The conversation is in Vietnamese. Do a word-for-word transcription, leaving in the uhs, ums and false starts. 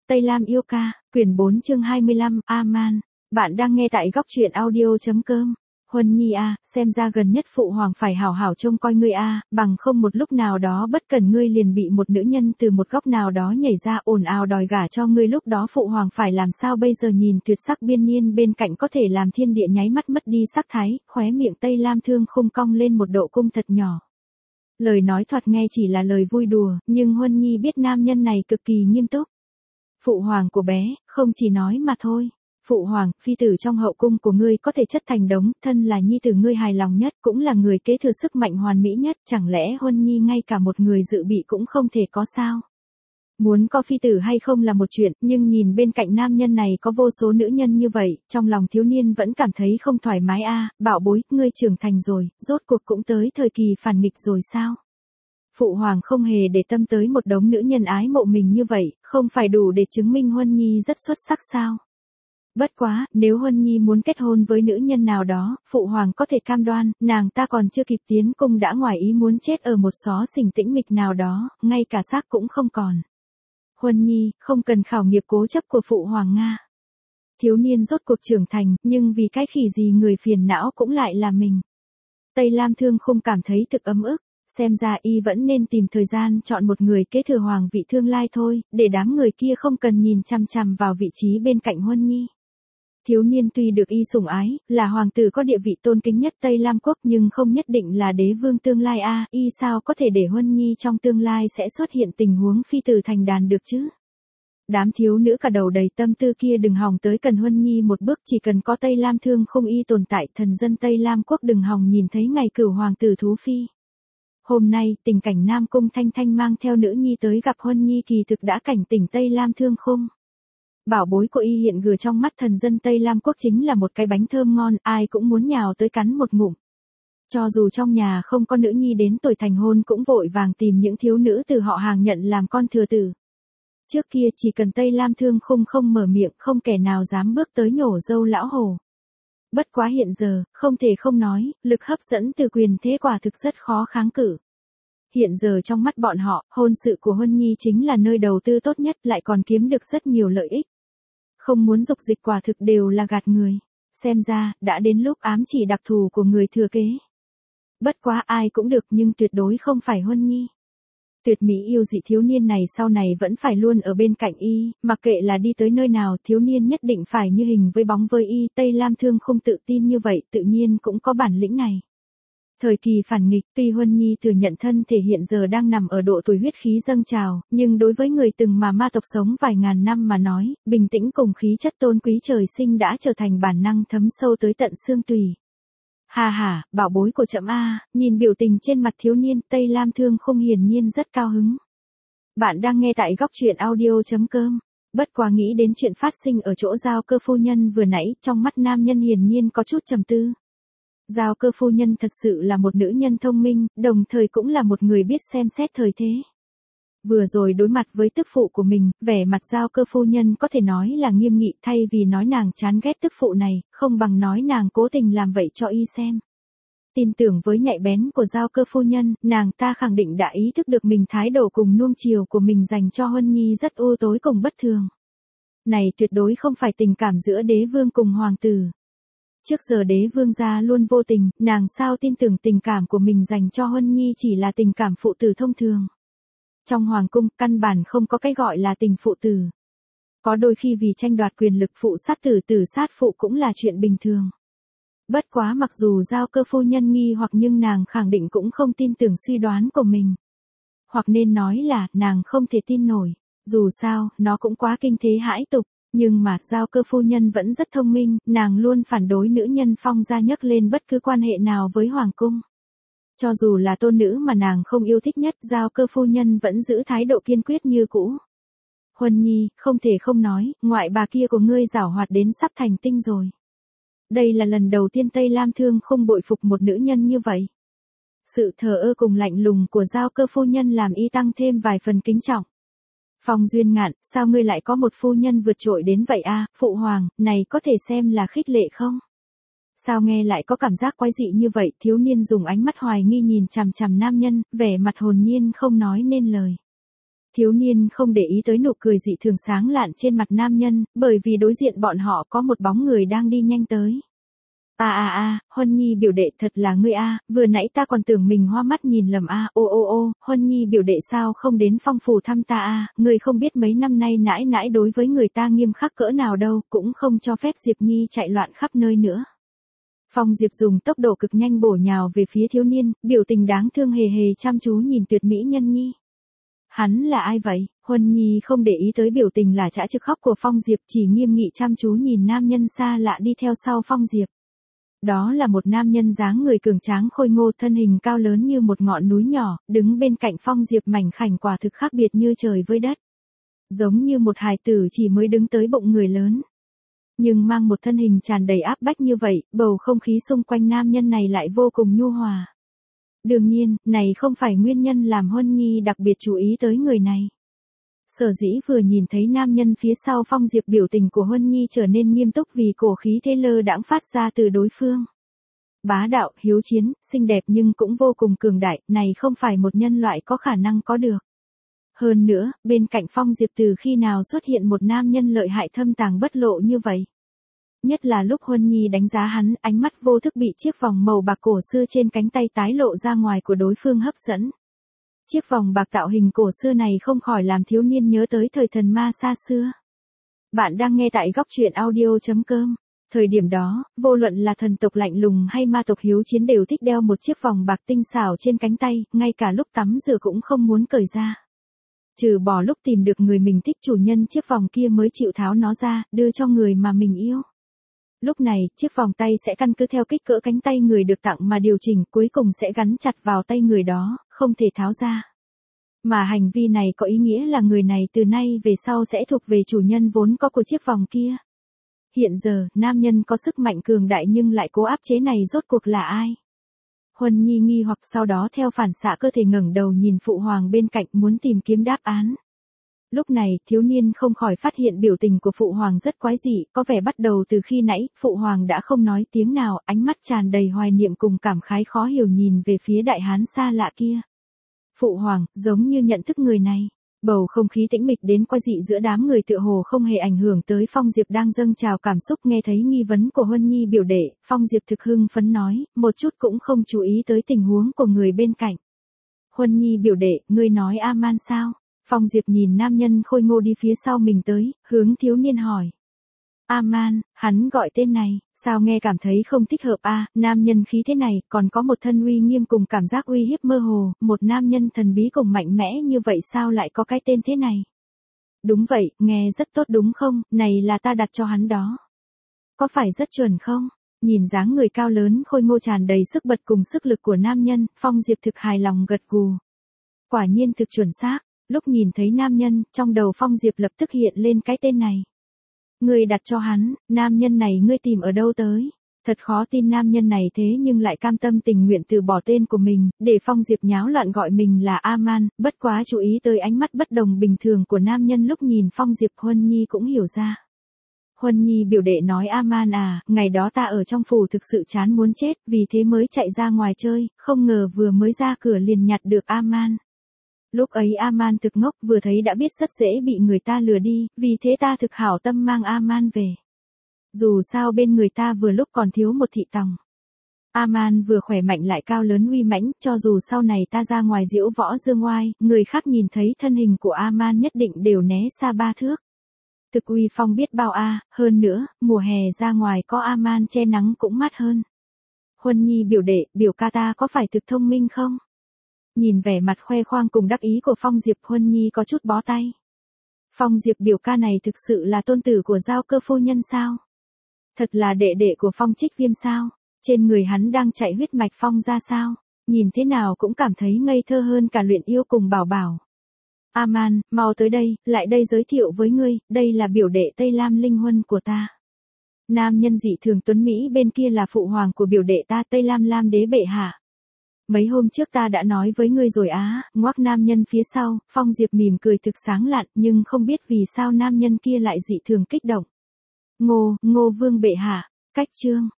Tây Lam yêu ca, quyển bốn chương hai mươi lăm, A-man. Bạn đang nghe tại góc truyện audio.com. Huân Nhi a, xem ra gần nhất phụ hoàng phải hảo hảo trông coi ngươi a, bằng không một lúc nào đó bất cần ngươi liền bị một nữ nhân từ một góc nào đó nhảy ra ồn ào đòi gả cho ngươi, lúc đó phụ hoàng phải làm sao bây giờ? Nhìn tuyệt sắc biên niên bên cạnh có thể làm thiên địa nháy mắt mất đi sắc thái, khóe miệng Tây Lam Thương Khung cong lên một độ cung thật nhỏ. Lời nói thoạt nghe chỉ là lời vui đùa, nhưng Huân Nhi biết nam nhân này cực kỳ nghiêm túc. Phụ hoàng của bé, không chỉ nói mà thôi. Phụ hoàng, phi tử trong hậu cung của ngươi có thể chất thành đống, thân là nhi tử ngươi hài lòng nhất, cũng là người kế thừa sức mạnh hoàn mỹ nhất, chẳng lẽ Huân Nhi ngay cả một người dự bị cũng không thể có sao? Muốn có phi tử hay không là một chuyện, nhưng nhìn bên cạnh nam nhân này có vô số nữ nhân như vậy, trong lòng thiếu niên vẫn cảm thấy không thoải mái a. Bảo bối, ngươi trưởng thành rồi, rốt cuộc cũng tới thời kỳ phản nghịch rồi sao? Phụ hoàng không hề để tâm tới một đống nữ nhân ái mộ mình như vậy, không phải đủ để chứng minh Huân Nhi rất xuất sắc sao? Bất quá, nếu Huân Nhi muốn kết hôn với nữ nhân nào đó, phụ hoàng có thể cam đoan, nàng ta còn chưa kịp tiến cung đã ngoài ý muốn chết ở một xó xỉnh tĩnh mịch nào đó, ngay cả xác cũng không còn. Huân Nhi, không cần khảo nghiệm cố chấp của phụ hoàng Nga. Thiếu niên rốt cuộc trưởng thành, nhưng vì cái khỉ gì người phiền não cũng lại là mình. Tây Lam Thương Khung cảm thấy thực ấm ức, xem ra y vẫn nên tìm thời gian chọn một người kế thừa hoàng vị tương lai thôi, để đám người kia không cần nhìn chằm chằm vào vị trí bên cạnh Huân Nhi. Thiếu niên tuy được y sủng ái, là hoàng tử có địa vị tôn kính nhất Tây Lam quốc, nhưng không nhất định là đế vương tương lai a, y sao có thể để Huân Nhi trong tương lai sẽ xuất hiện tình huống phi tử thành đàn được chứ? Đám thiếu nữ cả đầu đầy tâm tư kia đừng hòng tới cần Huân Nhi một bước, chỉ cần có Tây Lam Thương Khung y tồn tại, thần dân Tây Lam quốc đừng hòng nhìn thấy ngày cửu hoàng tử thú phi. Hôm nay, tình cảnh Nam Cung Thanh Thanh mang theo nữ nhi tới gặp Huân Nhi kỳ thực đã cảnh tỉnh Tây Lam Thương Khung. Bảo bối của y hiện gừ trong mắt thần dân Tây Lam quốc chính là một cái bánh thơm ngon, ai cũng muốn nhào tới cắn một ngụm. Cho dù trong nhà không có nữ nhi đến tuổi thành hôn cũng vội vàng tìm những thiếu nữ từ họ hàng nhận làm con thừa tử. Trước kia chỉ cần Tây Lam Thương Khung không mở miệng, không kẻ nào dám bước tới nhổ dâu lão hồ. Bất quá hiện giờ, không thể không nói, lực hấp dẫn từ quyền thế quả thực rất khó kháng cự. Hiện giờ trong mắt bọn họ, hôn sự của Huân Nhi chính là nơi đầu tư tốt nhất, lại còn kiếm được rất nhiều lợi ích. Không muốn dục dịch quả thực đều là gạt người. Xem ra, đã đến lúc ám chỉ đặc thù của người thừa kế. Bất quá ai cũng được nhưng tuyệt đối không phải Huân Nhi. Tuyệt mỹ yêu dị thiếu niên này sau này vẫn phải luôn ở bên cạnh y, mặc kệ là đi tới nơi nào thiếu niên nhất định phải như hình với bóng với y. Tây Lam Thương không tự tin như vậy, tự nhiên cũng có bản lĩnh này. Thời kỳ phản nghịch, tuy Huân Nhi thừa nhận thân thể hiện giờ đang nằm ở độ tuổi huyết khí dâng trào, nhưng đối với người từng mà ma tộc sống vài ngàn năm mà nói, bình tĩnh cùng khí chất tôn quý trời sinh đã trở thành bản năng thấm sâu tới tận xương tùy. Hà hà, bảo bối của trẫm a, nhìn biểu tình trên mặt thiếu niên, Tây Lam Thương Khung hiển nhiên rất cao hứng. Bạn đang nghe tại góc truyện audio.com. Bất quá nghĩ đến chuyện phát sinh ở chỗ Giao Cơ phu nhân vừa nãy, trong mắt nam nhân hiển nhiên có chút trầm tư. Giao Cơ phu nhân thật sự là một nữ nhân thông minh, đồng thời cũng là một người biết xem xét thời thế. Vừa rồi đối mặt với tức phụ của mình, vẻ mặt Giao Cơ phu nhân có thể nói là nghiêm nghị, thay vì nói nàng chán ghét tức phụ này, không bằng nói nàng cố tình làm vậy cho y xem. Tin tưởng với nhạy bén của Giao Cơ phu nhân, nàng ta khẳng định đã ý thức được mình thái độ cùng nuông chiều của mình dành cho Huân Nhi rất u tối cùng bất thường. Này tuyệt đối không phải tình cảm giữa đế vương cùng hoàng tử. Trước giờ đế vương gia luôn vô tình, nàng sao tin tưởng tình cảm của mình dành cho Huân Nhi chỉ là tình cảm phụ tử thông thường. Trong hoàng cung, căn bản không có cái gọi là tình phụ tử. Có đôi khi vì tranh đoạt quyền lực phụ sát tử tử sát phụ cũng là chuyện bình thường. Bất quá mặc dù Giao Cơ phu nhân nghi hoặc nhưng nàng khẳng định cũng không tin tưởng suy đoán của mình. Hoặc nên nói là, nàng không thể tin nổi. Dù sao, nó cũng quá kinh thế hãi tục. Nhưng mà, Giao Cơ phu nhân vẫn rất thông minh, nàng luôn phản đối nữ nhân phong gia nhấc lên bất cứ quan hệ nào với hoàng cung. Cho dù là tôn nữ mà nàng không yêu thích nhất, Giao Cơ phu nhân vẫn giữ thái độ kiên quyết như cũ. Huân Nhi, không thể không nói, ngoại bà kia của ngươi giảo hoạt đến sắp thành tinh rồi. Đây là lần đầu tiên Tây Lam Thương không bội phục một nữ nhân như vậy. Sự thờ ơ cùng lạnh lùng của Giao Cơ phu nhân làm y tăng thêm vài phần kính trọng. Phong Duyên Ngạn, sao ngươi lại có một phu nhân vượt trội đến vậy a, phụ hoàng, này có thể xem là khích lệ không? Sao nghe lại có cảm giác quái dị như vậy? Thiếu niên dùng ánh mắt hoài nghi nhìn chằm chằm nam nhân, vẻ mặt hồn nhiên không nói nên lời. Thiếu niên không để ý tới nụ cười dị thường sáng lạn trên mặt nam nhân, bởi vì đối diện bọn họ có một bóng người đang đi nhanh tới. A a a, Huân Nhi biểu đệ thật là ngươi a, vừa nãy ta còn tưởng mình hoa mắt nhìn lầm a, ô ô ô, Huân Nhi biểu đệ sao không đến Phong phủ thăm ta a, ngươi không biết mấy năm nay nãi nãi đối với người ta nghiêm khắc cỡ nào đâu, cũng không cho phép Diệp Nhi chạy loạn khắp nơi nữa. Phong Diệp dùng tốc độ cực nhanh bổ nhào về phía thiếu niên, biểu tình đáng thương hề hề chăm chú nhìn tuyệt mỹ nhân nhi. Hắn là ai vậy? Huân Nhi không để ý tới biểu tình là chã trực khóc của Phong Diệp, chỉ nghiêm nghị chăm chú nhìn nam nhân xa lạ đi theo sau Phong Diệp. Đó là một nam nhân dáng người cường tráng khôi ngô, thân hình cao lớn như một ngọn núi nhỏ, đứng bên cạnh Phong Diệp mảnh khảnh quả thực khác biệt như trời với đất. Giống như một hài tử chỉ mới đứng tới bụng người lớn. Nhưng mang một thân hình tràn đầy áp bách như vậy, bầu không khí xung quanh nam nhân này lại vô cùng nhu hòa. Đương nhiên, này không phải nguyên nhân làm Huân Nhi đặc biệt chú ý tới người này. Sở dĩ vừa nhìn thấy nam nhân phía sau Phong Diệp, biểu tình của Huân Nhi trở nên nghiêm túc vì cổ khí thế lơ đãng phát ra từ đối phương. Bá đạo, hiếu chiến, xinh đẹp nhưng cũng vô cùng cường đại, này không phải một nhân loại có khả năng có được. Hơn nữa, bên cạnh Phong Diệp từ khi nào xuất hiện một nam nhân lợi hại thâm tàng bất lộ như vậy. Nhất là lúc Huân Nhi đánh giá hắn, ánh mắt vô thức bị chiếc vòng màu bạc cổ xưa trên cánh tay tái lộ ra ngoài của đối phương hấp dẫn. Chiếc vòng bạc tạo hình cổ xưa này không khỏi làm thiếu niên nhớ tới thời thần ma xa xưa. Bạn đang nghe tại góc truyện audio chấm com. Thời điểm đó, vô luận là thần tộc lạnh lùng hay ma tộc hiếu chiến đều thích đeo một chiếc vòng bạc tinh xảo trên cánh tay, ngay cả lúc tắm rửa cũng không muốn cởi ra. Trừ bỏ lúc tìm được người mình thích, chủ nhân chiếc vòng kia mới chịu tháo nó ra, đưa cho người mà mình yêu. Lúc này, chiếc vòng tay sẽ căn cứ theo kích cỡ cánh tay người được tặng mà điều chỉnh, cuối cùng sẽ gắn chặt vào tay người đó, không thể tháo ra. Mà hành vi này có ý nghĩa là người này từ nay về sau sẽ thuộc về chủ nhân vốn có của chiếc vòng kia. Hiện giờ, nam nhân có sức mạnh cường đại nhưng lại cố áp chế này rốt cuộc là ai? Huân Nhi nghi hoặc, sau đó theo phản xạ cơ thể ngẩng đầu nhìn phụ hoàng bên cạnh muốn tìm kiếm đáp án. Lúc này, thiếu niên không khỏi phát hiện biểu tình của phụ hoàng rất quái dị, có vẻ bắt đầu từ khi nãy, phụ hoàng đã không nói tiếng nào, ánh mắt tràn đầy hoài niệm cùng cảm khái khó hiểu nhìn về phía đại hán xa lạ kia. Phụ hoàng, giống như nhận thức người này. Bầu không khí tĩnh mịch đến quái dị giữa đám người tựa hồ không hề ảnh hưởng tới Phong Diệp đang dâng trào cảm xúc. Nghe thấy nghi vấn của Huân Nhi biểu đệ, Phong Diệp thực hưng phấn nói, một chút cũng không chú ý tới tình huống của người bên cạnh. Huân Nhi biểu đệ, ngươi nói A-man sao? Phong Diệp nhìn nam nhân khôi ngô đi phía sau mình tới, hướng thiếu niên hỏi. A-man, hắn gọi tên này, sao nghe cảm thấy không thích hợp a, nam nhân khí thế này, còn có một thân uy nghiêm cùng cảm giác uy hiếp mơ hồ, một nam nhân thần bí cùng mạnh mẽ như vậy sao lại có cái tên thế này? Đúng vậy, nghe rất tốt đúng không, này là ta đặt cho hắn đó. Có phải rất chuẩn không? Nhìn dáng người cao lớn khôi ngô tràn đầy sức bật cùng sức lực của nam nhân, Phong Diệp thực hài lòng gật gù. Quả nhiên thực chuẩn xác, lúc nhìn thấy nam nhân, trong đầu Phong Diệp lập tức hiện lên cái tên này. Ngươi đặt cho hắn, nam nhân này ngươi tìm ở đâu tới? Thật khó tin nam nhân này thế nhưng lại cam tâm tình nguyện từ bỏ tên của mình, để Phong Diệp nháo loạn gọi mình là A-man, bất quá chú ý tới ánh mắt bất đồng bình thường của nam nhân lúc nhìn Phong Diệp. Huân Nhi cũng hiểu ra. Huân Nhi biểu đệ nói A-man à, ngày đó ta ở trong phủ thực sự chán muốn chết, vì thế mới chạy ra ngoài chơi, không ngờ vừa mới ra cửa liền nhặt được A-man. Lúc ấy A-man thực ngốc, vừa thấy đã biết rất dễ bị người ta lừa đi, vì thế ta thực hảo tâm mang A-man về. Dù sao bên người ta vừa lúc còn thiếu một thị tòng. A-man vừa khỏe mạnh lại cao lớn uy mãnh, cho dù sau này ta ra ngoài diễu võ dương oai, người khác nhìn thấy thân hình của A-man nhất định đều né xa ba thước. Thực uy phong biết bao a, hơn nữa, mùa hè ra ngoài có A-man che nắng cũng mát hơn. Huân Nhi biểu đệ, biểu ca ta có phải thực thông minh không? Nhìn vẻ mặt khoe khoang cùng đắc ý của Phong Diệp, Huân Nhi có chút bó tay. Phong Diệp biểu ca này thực sự là tôn tử của Giao Cơ phu nhân sao? Thật là đệ đệ của Phong Trích Viêm sao? Trên người hắn đang chạy huyết mạch Phong ra sao? Nhìn thế nào cũng cảm thấy ngây thơ hơn cả Luyện Yêu cùng Bảo Bảo. A-man, mau tới đây, lại đây giới thiệu với ngươi, đây là biểu đệ Tây Lam Linh Huân của ta. Nam nhân dị thường tuấn Mỹ bên kia là phụ hoàng của biểu đệ ta Tây Lam Lam đế bệ hạ. Mấy hôm trước ta đã nói với ngươi rồi á, ngoác nam nhân phía sau, Phong Diệp mỉm cười thực sáng lạn, nhưng không biết vì sao nam nhân kia lại dị thường kích động. Ngô, Ngô vương bệ hạ, cách chương.